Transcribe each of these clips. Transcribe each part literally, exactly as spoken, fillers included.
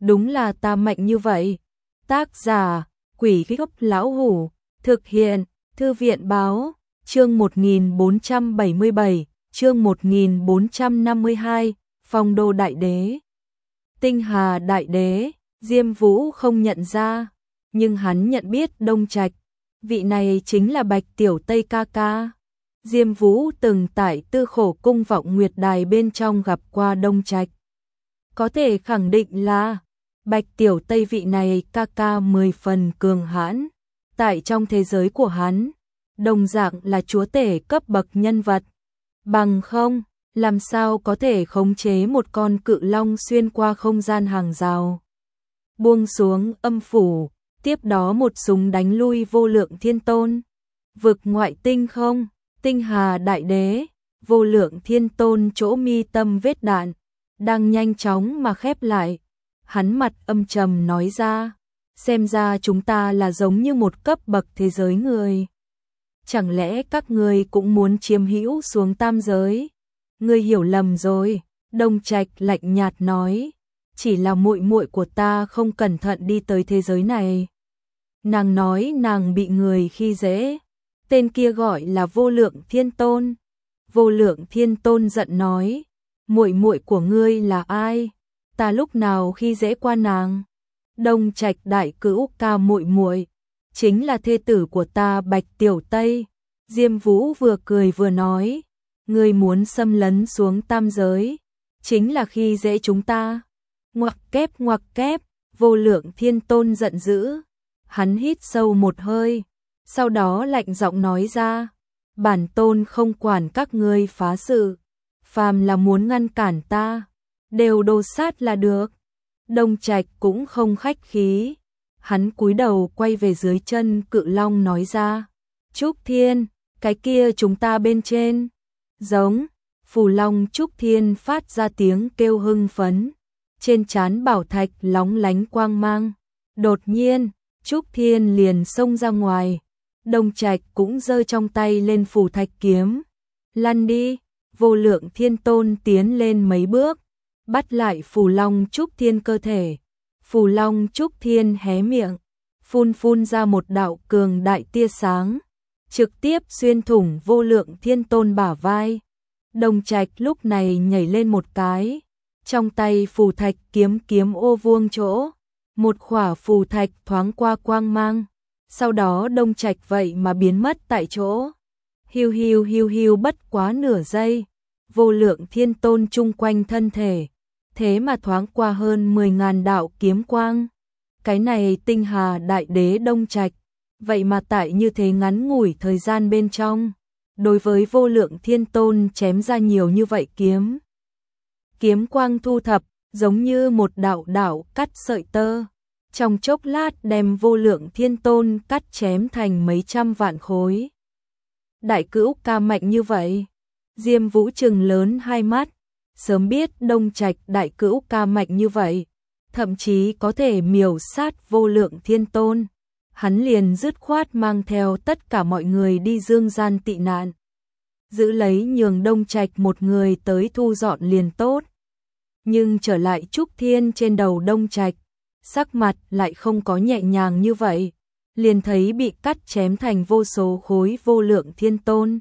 đúng là ta mạnh như vậy. Tác giả, Quỷ Gốc Lão Hủ, thực hiện, Thư viện Báo, chương một nghìn bốn trăm bảy mươi bảy, chương một nghìn bốn trăm năm mươi hai, Phong Đô Đại Đế. Tinh Hà Đại Đế, Diêm Vũ không nhận ra, nhưng hắn nhận biết Đông Trạch, vị này chính là Bạch Tiểu Tây ca ca. Diêm Vũ từng tại Tư Khổ Cung Vọng Nguyệt Đài bên trong gặp qua Đông Trạch. Có thể khẳng định là Bạch Tiểu Tây vị này ca ca mười phần cường hãn. Tại trong thế giới của hắn, đồng dạng là chúa tể cấp bậc nhân vật. Bằng không, làm sao có thể khống chế một con cự long xuyên qua không gian hàng rào. Buông xuống âm phủ, tiếp đó một súng đánh lui vô lượng thiên tôn. Vực ngoại tinh không, Tinh Hà Đại Đế, vô lượng thiên tôn chỗ mi tâm vết đạn, đang nhanh chóng mà khép lại. Hắn mặt âm trầm nói ra, xem ra chúng ta là giống như một cấp bậc thế giới người. Chẳng lẽ các ngươi cũng muốn chiếm hữu xuống tam giới? Ngươi hiểu lầm rồi, Đông Trạch lạnh nhạt nói, chỉ là muội muội của ta không cẩn thận đi tới thế giới này. Nàng nói nàng bị người khi dễ, tên kia gọi là Vô Lượng Thiên Tôn. Vô Lượng Thiên Tôn giận nói, muội muội của ngươi là ai? Ta lúc nào khi dễ qua nàng? Đông Trạch đại cữu ca muội muội, chính là thê tử của ta Bạch Tiểu Tây. Diêm Vũ vừa cười vừa nói, ngươi muốn xâm lấn xuống tam giới, chính là khi dễ chúng ta. Ngoặc kép ngoặc kép, Vô Lượng Thiên Tôn giận dữ. Hắn hít sâu một hơi, sau đó lạnh giọng nói ra, bản tôn không quản các ngươi phá sự, phàm là muốn ngăn cản ta, đều đồ sát là được. Đông Trạch cũng không khách khí, hắn cúi đầu quay về dưới chân cự long nói ra, Trúc Thiên, cái kia chúng ta bên trên. Giống, phù long Trúc Thiên phát ra tiếng kêu hưng phấn, trên trán bảo thạch lóng lánh quang mang. Đột nhiên, Trúc Thiên liền xông ra ngoài, Đông Trạch cũng giơ trong tay lên phù thạch kiếm. Lăn đi, Vô Lượng Thiên Tôn tiến lên mấy bước, bắt lại phù long Trúc Thiên cơ thể. Phù long Trúc Thiên hé miệng, phun phun ra một đạo cường đại tia sáng, trực tiếp xuyên thủng Vô Lượng Thiên Tôn bả vai. Đông Trạch lúc này nhảy lên một cái, trong tay phù thạch kiếm kiếm ô vuông chỗ, một khỏa phù thạch thoáng qua quang mang, sau đó Đông Trạch vậy mà biến mất tại chỗ. Hiu hiu hiu hiu, bất quá nửa giây, Vô Lượng Thiên Tôn chung quanh thân thể, thế mà thoáng qua hơn mười ngàn đạo kiếm quang. Cái này Tinh Hà Đại Đế Đông Trạch, vậy mà tại như thế ngắn ngủi thời gian bên trong, đối với Vô Lượng Thiên Tôn chém ra nhiều như vậy kiếm. Kiếm quang thu thập, giống như một đạo đạo cắt sợi tơ, trong chốc lát đem Vô Lượng Thiên Tôn cắt chém thành mấy trăm vạn khối. Đại cữu ca mạnh như vậy, Diêm Vũ trừng lớn hai mắt, sớm biết Đông Trạch đại cữu ca mạnh như vậy, thậm chí có thể miểu sát Vô Lượng Thiên Tôn, hắn liền dứt khoát mang theo tất cả mọi người đi dương gian tị nạn, giữ lấy nhường Đông Trạch một người tới thu dọn liền tốt. Nhưng trở lại Trúc Thiên trên đầu Đông Trạch, sắc mặt lại không có nhẹ nhàng như vậy, liền thấy bị cắt chém thành vô số khối Vô Lượng Thiên Tôn.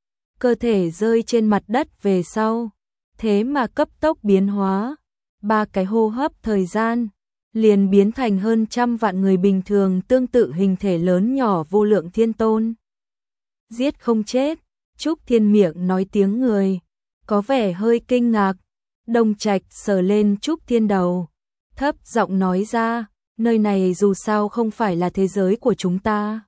Cơ thể rơi trên mặt đất về sau, thế mà cấp tốc biến hóa, ba cái hô hấp thời gian, liền biến thành hơn trăm vạn người bình thường tương tự hình thể lớn nhỏ Vô Lượng Thiên Tôn. Giết không chết, Trúc Thiên miệng nói tiếng người, có vẻ hơi kinh ngạc. Đông Trạch sờ lên Trúc Thiên đầu, thấp giọng nói ra, nơi này dù sao không phải là thế giới của chúng ta.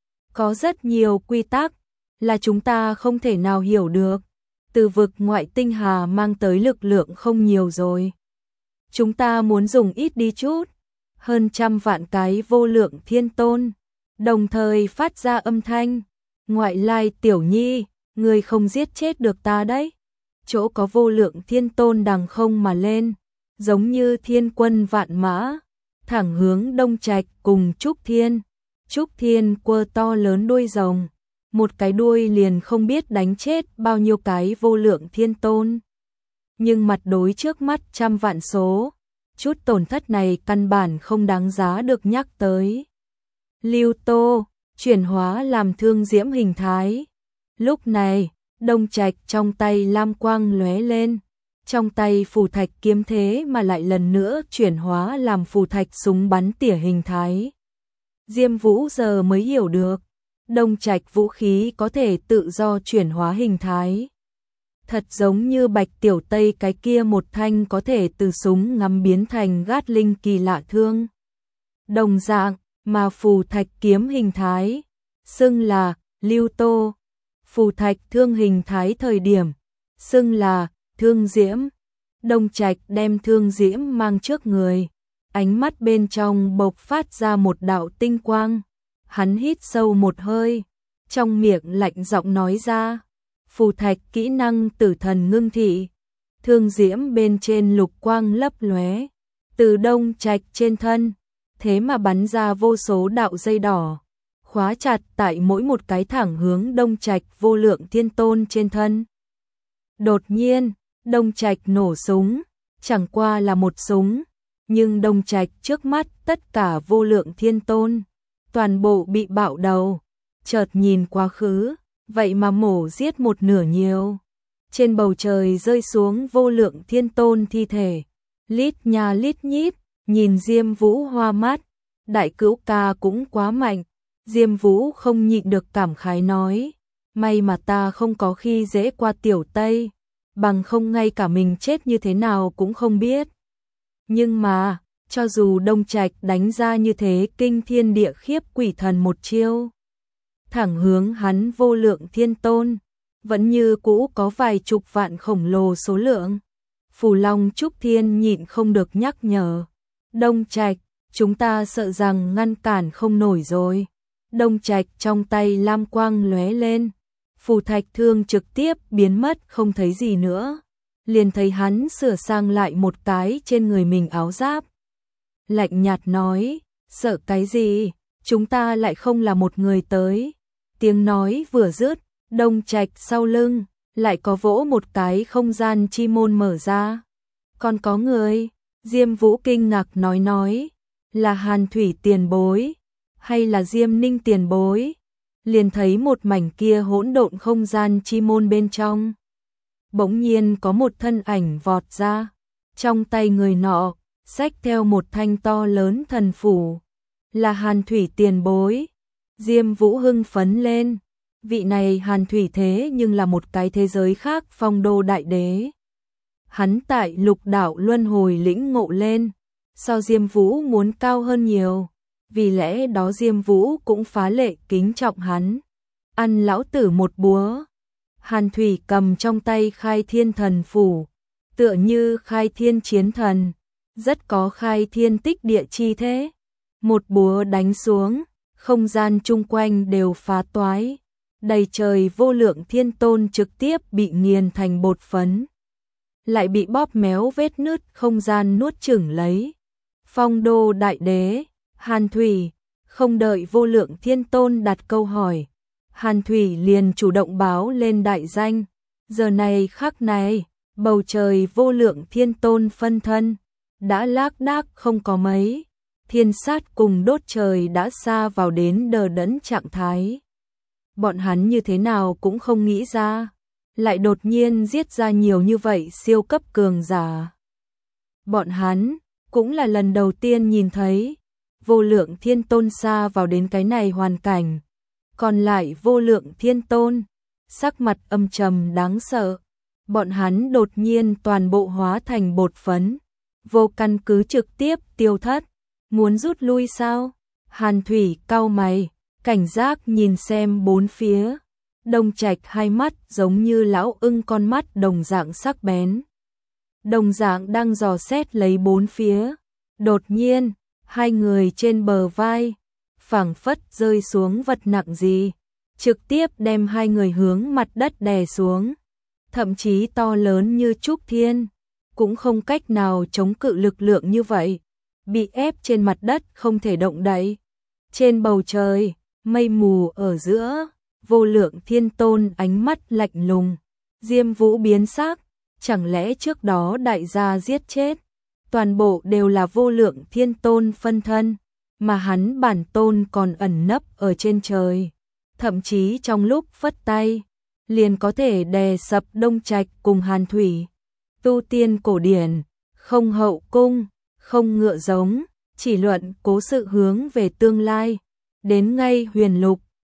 Có rất nhiều quy tắc, là chúng ta không thể nào hiểu được. Từ vực ngoại tinh hà mang tới lực lượng không nhiều rồi. Chúng ta muốn dùng ít đi chút. Hơn trăm vạn cái Vô Lượng Thiên Tôn, đồng thời phát ra âm thanh. Ngoại lai tiểu nhi, ngươi không giết chết được ta đấy. Chỗ có Vô Lượng Thiên Tôn đằng không mà lên, giống như thiên quân vạn mã, thẳng hướng Đông Trạch cùng Trúc Thiên. Trúc Thiên quơ to lớn đuôi rồng, một cái đuôi liền không biết đánh chết bao nhiêu cái Vô Lượng Thiên Tôn. Nhưng mặt đối trước mắt trăm vạn số, chút tổn thất này căn bản không đáng giá được nhắc tới. Lưu Tô, chuyển hóa làm thương diễm hình thái. Lúc này, Đông Trạch trong tay lam quang lóe lên, trong tay phù thạch kiếm thế mà lại lần nữa chuyển hóa làm phù thạch súng bắn tỉa hình thái. Diêm Vũ giờ mới hiểu được, Đông Trạch vũ khí có thể tự do chuyển hóa hình thái. Thật giống như Bạch Tiểu Tây cái kia một thanh có thể từ súng ngắm biến thành gát linh kỳ lạ thương. Đồng dạng, mà phù thạch kiếm hình thái, xưng là Lưu Tô, phù thạch thương hình thái thời điểm, xưng là thương diễm. Đông Trạch đem thương diễm mang trước người, ánh mắt bên trong bộc phát ra một đạo tinh quang. Hắn hít sâu một hơi, trong miệng lạnh giọng nói ra, phù thạch kỹ năng tử thần ngưng thị. Thương diễm bên trên lục quang lấp lóe, từ Đông Trạch trên thân, thế mà bắn ra vô số đạo dây đỏ, khóa chặt tại mỗi một cái thẳng hướng Đông Trạch vô lượng thiên tôn trên thân. Đột nhiên, Đông Trạch nổ súng, chẳng qua là một súng, nhưng Đông Trạch trước mắt tất cả vô lượng thiên tôn, toàn bộ bị bạo đầu, chợt nhìn quá khứ, vậy mà mổ giết một nửa nhiều. Trên bầu trời rơi xuống vô lượng thiên tôn thi thể, lít nha lít nhít, nhìn Diêm Vũ hoa mắt, đại cữu ca cũng quá mạnh. Diêm Vũ không nhịn được cảm khái nói, may mà ta không có khi dễ qua Tiểu Tây, bằng không ngay cả mình chết như thế nào cũng không biết. Nhưng mà, cho dù Đông Trạch đánh ra như thế kinh thiên địa khiếp quỷ thần một chiêu, thẳng hướng hắn vô lượng thiên tôn, vẫn như cũ có vài chục vạn khổng lồ số lượng. Phù Long Trúc Thiên nhịn không được nhắc nhở, Đông Trạch, chúng ta sợ rằng ngăn cản không nổi rồi. Đông Trạch trong tay lam quang lóe lên, phù thạch thương trực tiếp biến mất không thấy gì nữa, liền thấy hắn sửa sang lại một cái trên người mình áo giáp. Lạnh nhạt nói, sợ cái gì, chúng ta lại không là một người tới. Tiếng nói vừa dứt, Đông Trạch sau lưng, lại có vỗ một cái không gian chi môn mở ra. Còn có người, Diêm Vũ kinh ngạc nói nói, là Hàn Thủy tiền bối, hay là Diêm Ninh tiền bối. Liền thấy một mảnh kia hỗn độn không gian chi môn bên trong. Bỗng nhiên có một thân ảnh vọt ra, trong tay người nọ, xách theo một thanh to lớn thần phủ. Là Hàn Thủy tiền bối. Diêm Vũ hưng phấn lên, vị này Hàn Thủy thế nhưng là một cái thế giới khác phong đô đại đế. Hắn tại lục đạo luân hồi lĩnh ngộ lên, so Diêm Vũ muốn cao hơn nhiều, vì lẽ đó Diêm Vũ cũng phá lệ kính trọng hắn. Ăn lão tử một búa. Hàn Thủy cầm trong tay khai thiên thần phủ, tựa như khai thiên chiến thần, rất có khai thiên tích địa chi thế. Một búa đánh xuống, không gian chung quanh đều phá toái, đầy trời vô lượng thiên tôn trực tiếp bị nghiền thành bột phấn, lại bị bóp méo vết nứt không gian nuốt chửng lấy. Phong đô đại đế, Hàn Thủy, không đợi vô lượng thiên tôn đặt câu hỏi, Hàn Thủy liền chủ động báo lên đại danh. Giờ này khắc này, bầu trời vô lượng thiên tôn phân thân, đã lác đác không có mấy. Thiên sát cùng đốt trời đã xa vào đến đờ đẫn trạng thái. Bọn hắn như thế nào cũng không nghĩ ra, lại đột nhiên giết ra nhiều như vậy siêu cấp cường giả. Bọn hắn cũng là lần đầu tiên nhìn thấy vô lượng thiên tôn xa vào đến cái này hoàn cảnh. Còn lại vô lượng thiên tôn, sắc mặt âm trầm đáng sợ. Bọn hắn đột nhiên toàn bộ hóa thành bột phấn, vô căn cứ trực tiếp tiêu thất. Muốn rút lui sao? Hàn Thủy cau mày, cảnh giác nhìn xem bốn phía. Đông Trạch hai mắt giống như lão ưng con mắt đồng dạng sắc bén. Đồng dạng đang dò xét lấy bốn phía. Đột nhiên, hai người trên bờ vai, phảng phất rơi xuống vật nặng gì, trực tiếp đem hai người hướng mặt đất đè xuống. Thậm chí to lớn như Trúc Thiên, cũng không cách nào chống cự lực lượng như vậy. Bị ép trên mặt đất không thể động đậy. Trên bầu trời, mây mù ở giữa, vô lượng thiên tôn ánh mắt lạnh lùng. Diêm Vũ biến sắc, chẳng lẽ trước đó đại gia giết chết toàn bộ đều là vô lượng thiên tôn phân thân, mà hắn bản tôn còn ẩn nấp ở trên trời. Thậm chí trong lúc phất tay, liền có thể đè sập Đông Trạch cùng Hàn Thủy. Tu tiên cổ điển, không hậu cung, không ngựa giống, chỉ luận cố sự hướng về tương lai. Đến ngay huyền lục,